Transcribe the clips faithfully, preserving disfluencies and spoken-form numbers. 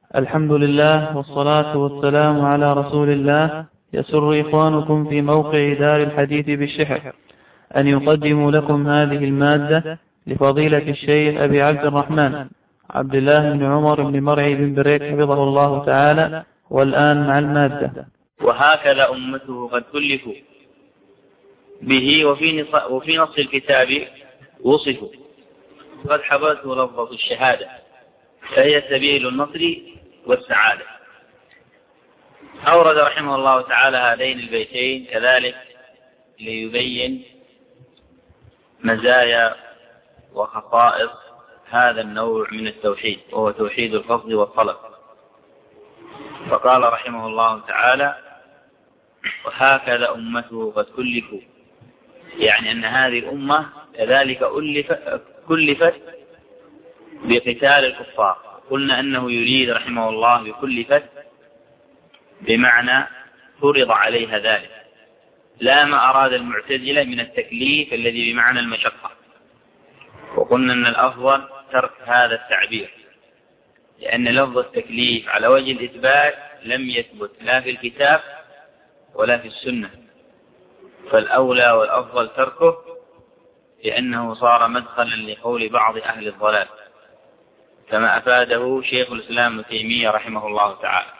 الحمد لله والصلاة والسلام على رسول الله. يسر إخوانكم في موقع دار الحديث بالشحر أن يقدموا لكم هذه المادة لفضيلة الشيخ أبي عبد الرحمن عبد الله بن عمر بن مرعي بن بريك حفظه الله تعالى. والآن مع المادة. وهكذا أمته قد كلفوا به وفي نص, وفي نص الكتاب وصفوا قد حبته لفظة الشهادة فهي سبيل النصر والسعادة. أورد رحمه الله تعالى هذين البيتين كذلك ليبين مزايا وخصائص هذا النوع من التوحيد وهو توحيد القصد والطلب. فقال رحمه الله تعالى: وهكذا أمته قد كلفوا، يعني أن هذه الأمة كذلك كلفت بقتال الكفار. قلنا أنه يريد رحمه الله بكلفت بمعنى فرض عليها ذلك، لا ما أراد المعتزلة من التكليف الذي بمعنى المشقة. وقلنا أن الأفضل ترك هذا التعبير، لأن لفظ التكليف على وجه الإثبات لم يثبت لا في الكتاب ولا في السنة، فالأولى والأفضل تركه، لأنه صار مدخلا لقول بعض أهل الضلال كما أفاده شيخ الإسلام ابن تيمية رحمه الله تعالى.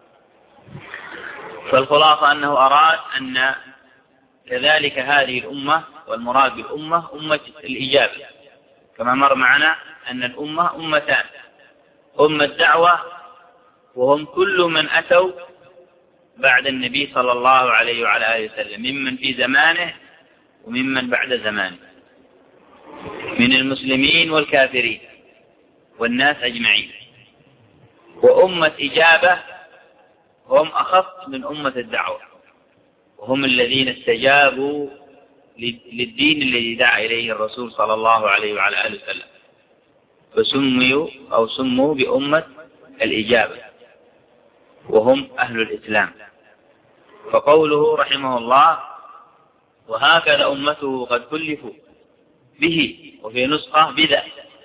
فالخلاصة أنه أراد أن كذلك هذه الأمة، والمراد بالأمة أمة الإجابة، كما مر معنا أن الأمة أمتان: أمة دعوة وهم كل من أتوا بعد النبي صلى الله عليه وعلى آله وسلم ممن في زمانه وممن بعد زمانه من المسلمين والكافرين والناس أجمعين. وأمة إجابة هم أخص من أمة الدعوة، وهم الذين استجابوا للدين الذي دعا إليه الرسول صلى الله عليه وعلى آله وسلم، فسموا أو سموا بأمة الإجابة، وهم أهل الإسلام. فقوله رحمه الله: وهكذا أمته قد كلفوا به، وفي نسخة بذا،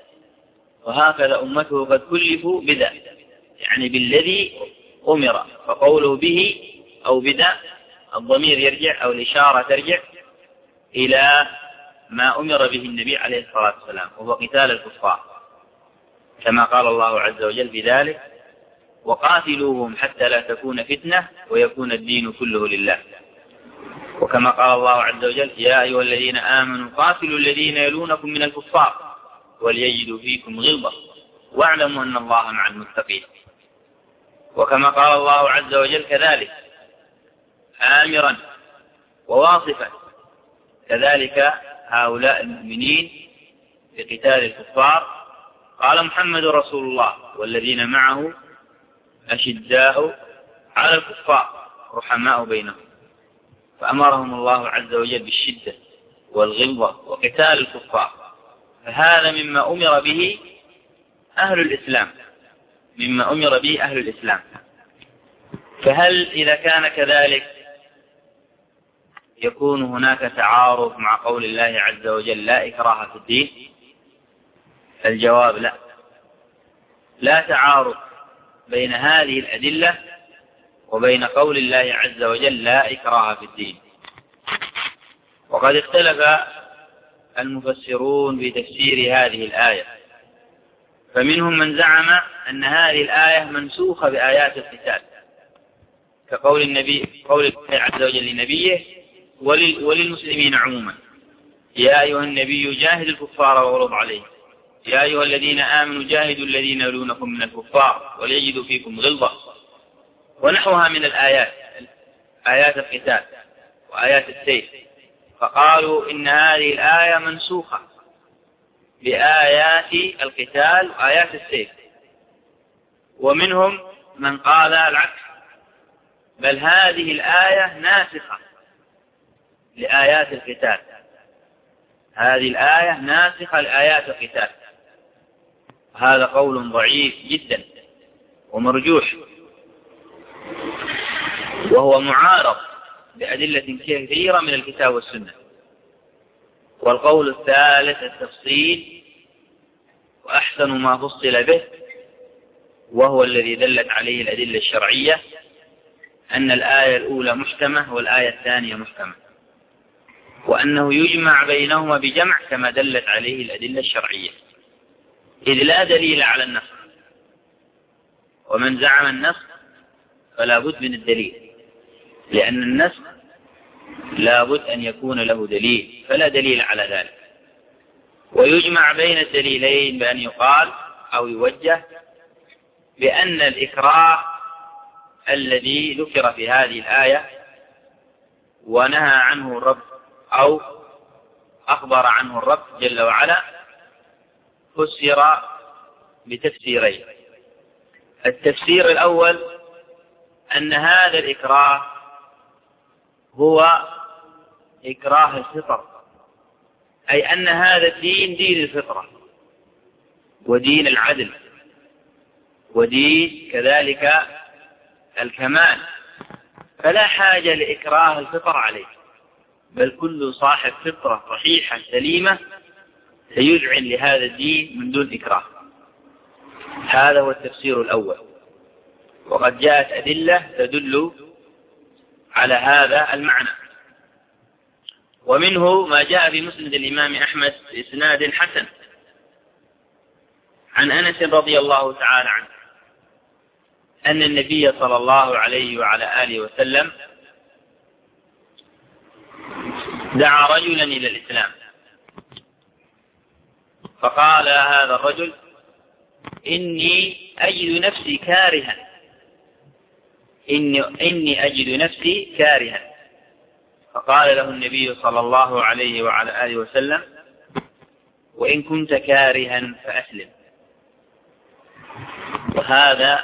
وهكذا أمته قد كلفوا بذا، يعني بالذي أمر. فقوله به أو بذا الضمير يرجع أو الإشارة ترجع إلى ما أمر به النبي عليه الصلاة والسلام، وهو قتال الكفار، كما قال الله عز وجل بذلك: وقاتلوهم حتى لا تكون فتنة ويكون الدين كله لله. وكما قال الله عز وجل: يا أيها الذين آمنوا قاتلوا الذين يلونكم من الكفار وليجدوا فيكم غلظة واعلموا أن الله مع المتقين. وكما قال الله عز وجل كذلك آمرا وواصفا كذلك هؤلاء المؤمنين بقتال الكفار، قال: محمد رسول الله والذين معه أشداء على الكفار رحماء بينهم. فأمرهم الله عز وجل بالشدة والغلظة وقتال الكفار. فهذا مما أمر به أهل الإسلام، مما أمر به أهل الإسلام. فهل إذا كان كذلك يكون هناك تعارض مع قول الله عز وجل: لا إكراه في الدين؟ الجواب: لا، لا تعارض بين هذه الأدلة وبين قول الله عز وجل: لا إكراه في الدين. وقد اختلف المفسرون بتفسير هذه الآية، فمنهم من زعم أن هذه الآية منسوخة بآيات القتال، كقول النبي قول الله عز وجل لنبيه وللمسلمين عموما: يا أيها النبي جاهد الكفار واغلظ عليهم، يا أيها الذين آمنوا جاهدوا الذين يلونكم من الكفار وليجدوا فيكم غلظة، ونحوها من الآيات، آيات القتال وآيات السيف. فقالوا إن هذه الآية منسوخة بآيات القتال وآيات السيف. ومنهم من قال العكس، بل هذه الآية ناسخة لآيات القتال، هذه الآية ناسخة لآيات القتال. هذا قول ضعيف جدا ومرجوح، وهو معارض بأدلة كثيرة من الكتاب والسنة. والقول الثالث التفصيل، وأحسن ما فصل به وهو الذي دلت عليه الأدلة الشرعية، أن الآية الأولى محكمة والآية الثانية محكمة، وأنه يجمع بينهما بجمع كما دلت عليه الأدلة الشرعية، إذ لا دليل على النسخ، ومن زعم النسخ فلا بد من الدليل، لأن النسخ لا بد أن يكون له دليل، فلا دليل على ذلك. ويجمع بين الدليلين بأن يقال أو يوجه بأن الإكراه الذي ذكر في هذه الآية ونهى عنه الرب أو أخبر عنه الرب جل وعلا فسر بتفسيرين. التفسير الأول أن هذا الإكراه هو إكراه الفطر، أي أن هذا الدين دين الفطرة ودين العدل ودين كذلك الكمال، فلا حاجة لإكراه الفطر عليه، بل كل صاحب فطرة صحيحة سليمة سيذعن لهذا الدين من دون إكراه. هذا هو التفسير الأول، وقد جاءت أدلة تدل على هذا المعنى، ومنه ما جاء في مسند الإمام أحمد بإسناد حسن عن أنس رضي الله تعالى عنه أن النبي صلى الله عليه وعلى آله وسلم دعا رجلا إلى الإسلام، فقال هذا الرجل: إني أجد نفسي كارها إني, إني أجد نفسي كارها فقال له النبي صلى الله عليه وعلى آله وسلم: وإن كنت كارها فأسلم. وهذا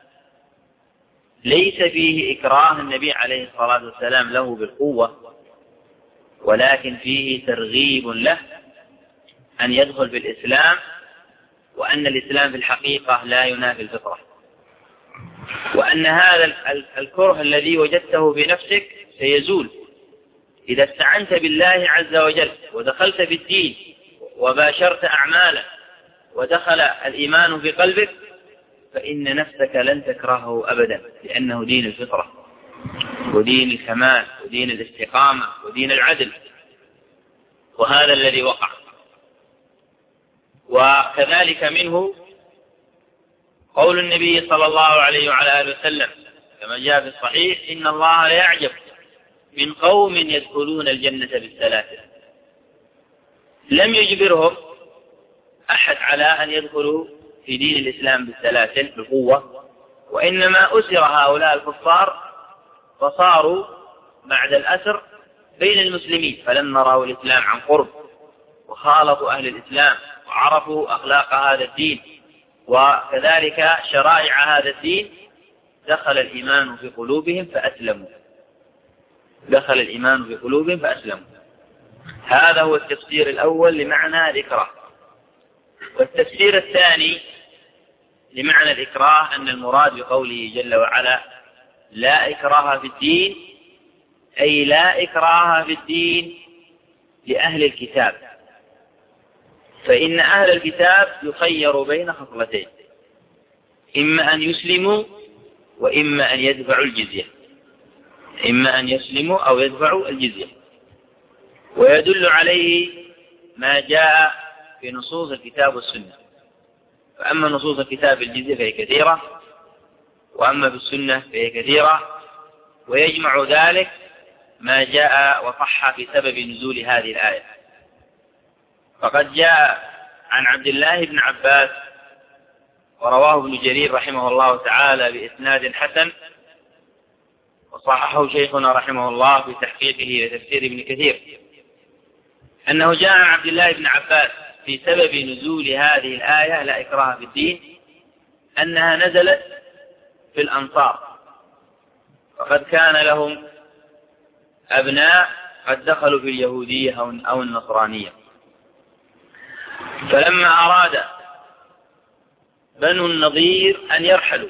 ليس فيه إكراه النبي عليه الصلاة والسلام له بالقوة، ولكن فيه ترغيب له أن يدخل في الإسلام، وأن الإسلام في الحقيقة لا ينافي الفطرة، وأن هذا الكره الذي وجدته في نفسك سيزول إذا استعنت بالله عز وجل ودخلت في الدين وباشرت أعمالا ودخل الإيمان في قلبك، فإن نفسك لن تكرهه أبدا، لأنه دين الفطرة ودين الكمال ودين الاستقامة ودين العدل، وهذا الذي وقع. وكذلك منه قول النبي صلى الله عليه وعلى آله وسلم كما جاء في الصحيح: إن الله لا يعجب من قوم يدخلون الجنة بالسلاسل. لم يجبرهم أحد على أن يدخلوا في دين الإسلام بالسلاسل بالقوة، وإنما أسر هؤلاء الكفار فصاروا بعد الأسر بين المسلمين، فلما رأوا الإسلام عن قرب وخالطوا أهل الإسلام وعرفوا أخلاق هذا الدين وكذلك شرائع هذا الدين، دخل الإيمان في قلوبهم فأسلموا دخل الإيمان في قلوبهم فأسلموا. هذا هو التفسير الأول لمعنى الإكراه. والتفسير الثاني لمعنى الإكراه أن المراد بقوله جل وعلا: لا إكراه في الدين، أي لا إكراه في الدين لأهل الكتاب، فإن أهل الكتاب يخيروا بين خصلتين: إما أن يسلموا وإما أن يدفعوا الجزية إما أن يسلموا أو يدفعوا الجزية. ويدل عليه ما جاء في نصوص الكتاب والسنة، فأما نصوص الكتاب الجزية فهي كثيرة، وأما في السنة فهي كثيرة، ويجمع ذلك ما جاء وصح في سبب نزول هذه الآية. فقد جاء عن عبد الله بن عباس ورواه ابن جرير رحمه الله تعالى بإسناد حسن، وصححه شيخنا رحمه الله في تحقيقه لتفسير ابن كثير، أنه جاء عن عبد الله بن عباس في سبب نزول هذه الآية لا إكراه في الدين أنها نزلت في الأنصار، وقد كان لهم أبناء قد دخلوا في اليهودية أو النصرانية، فلما أراد بنو النضير أن يرحلوا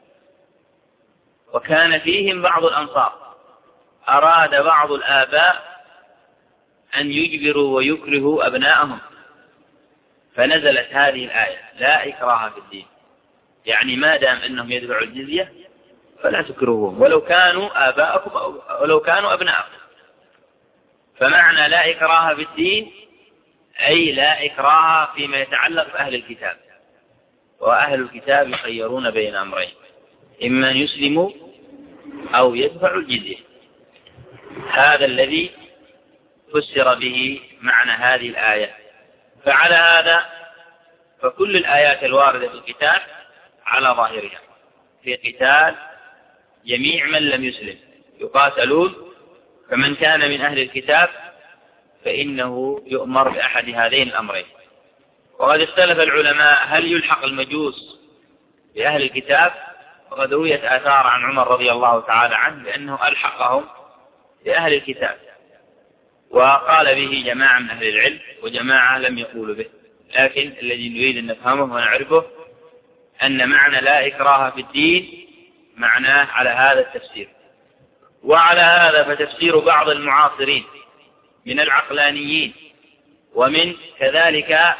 وكان فيهم بعض الأنصار، أراد بعض الآباء أن يجبروا ويكرهوا أبناءهم، فنزلت هذه الآية لا إكراه في الدين، يعني ما دام أنهم يدفعوا الجزية فلا تكرهوهم ولو كانوا آباءكم أو ولو كانوا أبناءكم. فمعنى لا إكراه في الدين أي لا إكراه فيما يتعلق بأهل الكتاب، وأهل الكتاب يخيرون بين أمرين، إما أن يسلموا أو يدفعوا الجزية. هذا الذي فسر به معنى هذه الآية. فعلى هذا فكل الآيات الواردة في الكتاب على ظاهرها في قتال جميع من لم يسلم، يقاتلون، فمن كان من أهل الكتاب فإنه يؤمر بأحد هذين الأمرين. وقد اختلف العلماء هل يلحق المجوس بأهل الكتاب، وقد رويت آثار عن عمر رضي الله تعالى عنه بأنه ألحقهم بأهل الكتاب، وقال به جماعة من أهل العلم وجماعة لم يقولوا به. لكن الذي نريد أن نفهمه ونعرفه أن معنى لا إكراه في الدين معناه على هذا التفسير. وعلى هذا فتفسير بعض المعاصرين من العقلانيين ومن كذلك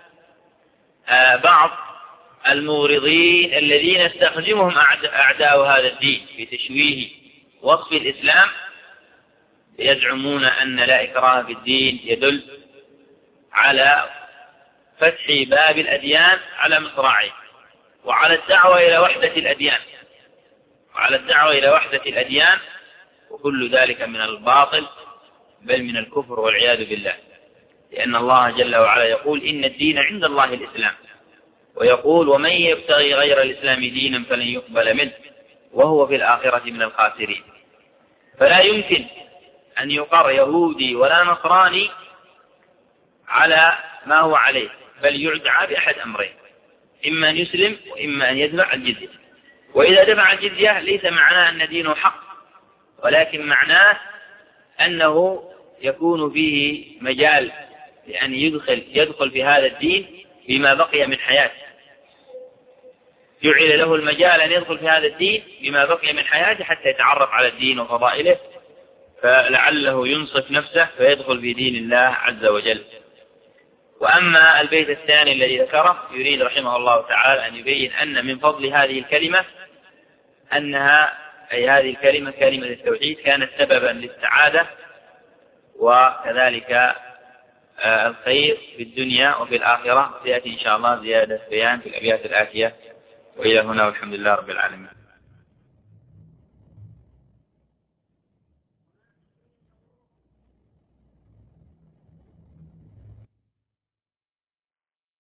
بعض المغرضين الذين استخدمهم أعداء هذا الدين في تشويه وصف الإسلام، يزعمون أن لا إكراه في الدين يدل على فتح باب الأديان على مصراعيه، وعلى الدعوة إلى وحدة الأديان وعلى الدعوة إلى وحدة الأديان وكل ذلك من الباطل بل من الكفر والعياذ بالله. لأن الله جل وعلا يقول إن الدين عند الله الإسلام، ويقول ومن يبتغي غير الإسلام دينا فلن يقبل منه وهو في الآخرة من الخاسرين. فلا يمكن أن يقر يهودي ولا نصراني على ما هو عليه، بل يدعى بأحد أمرين، إما أن يسلم وإما أن يدفع الجزية. وإذا دفع الجزية ليس معناه أن دينه حق، ولكن معناه أنه يكون فيه مجال لأن يدخل, يدخل في هذا الدين بما بقي من حياته، جعل له المجال أن يدخل في هذا الدين بما بقي من حياته حتى يتعرف على الدين وفضائله، فلعله ينصف نفسه فيدخل في دين الله عز وجل. وأما البيت الثاني الذي ذكره يريد رحمه الله تعالى أن يبين أن من فضل هذه الكلمة أنها أي هذه الكلمة كلمة التوحيد كانت سببا للسعادة وكذلك الخير في الدنيا وفي الآخرة. سيأتي إن شاء الله زيادة بيان في الأبيات الآتية. وإلى هنا والحمد لله رب العالمين.